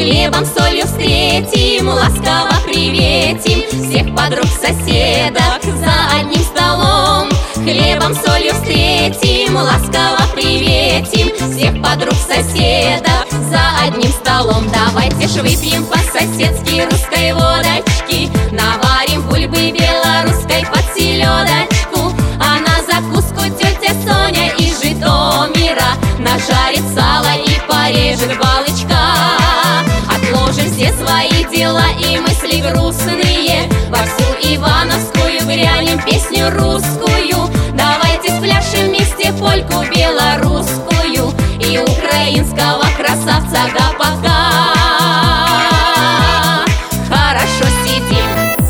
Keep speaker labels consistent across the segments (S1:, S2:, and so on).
S1: Хлебом, солью встретим, ласково приветим всех подруг, соседок за одним столом. Хлебом, солью встретим, ласково приветим всех подруг, соседок за одним столом. Давайте ж выпьем по-соседски русской водочки, наварим бульбы белорусской под селедочку. А на закуску тетя Соня из Житомира нажарит сало и порежет балычка. Отложим все свои дела и мысли грустные, во всю Ивановскую грянем песню русскую. Давайте спляшем вместе польку белорусскую и украинского красавца Гопака. Хорошо сидим.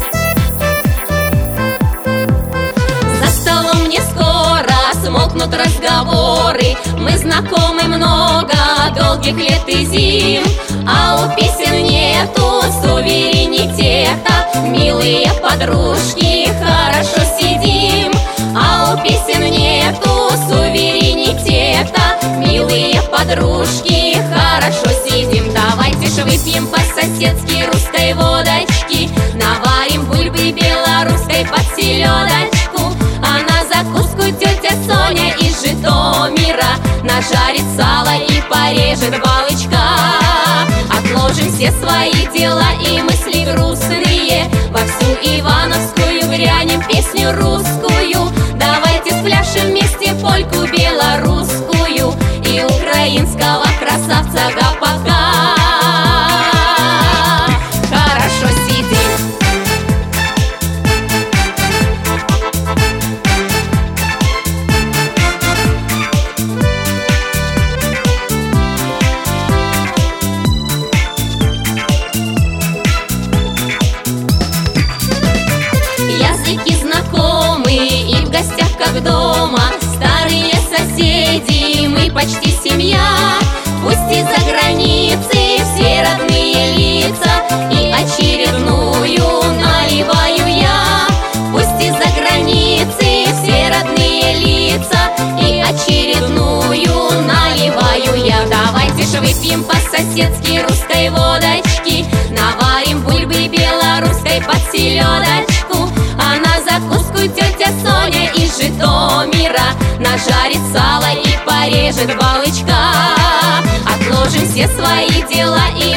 S1: За столом не скоро смолкнут разговоры, мы знакомы много долгих лет и зим. А у песен нету суверенитета, милые подружки, хорошо сидим. А у песен нету суверенитета, милые подружки, хорошо сидим. Давайте ж выпьем по-соседски русской водочки, наварим бульбы белорусской под селедочку. А на закуску тетя Соня из Житомира нажарит сало и порежет балычка. Отложим все свои дела и мысли грустные, во всю Ивановскую грянем песню русскую. Давайте спляшем вместе польку белорусскую и украинского красавца Гопака. Хорошо сидим. Языки знакомы и в гостях как дома, старые соседи, мы почти семья. Пусть из-за границы все родные лица, и очередную наливаю я. Пусть из-за границы все родные лица, и очередную наливаю я. Давайте ж выпьем по-соседски русской водочки, наварим бульбы белорусской под селедочку. А на закуску тетя Соня из Житомира нажарит сало и порежет балычка. Отложим все свои дела и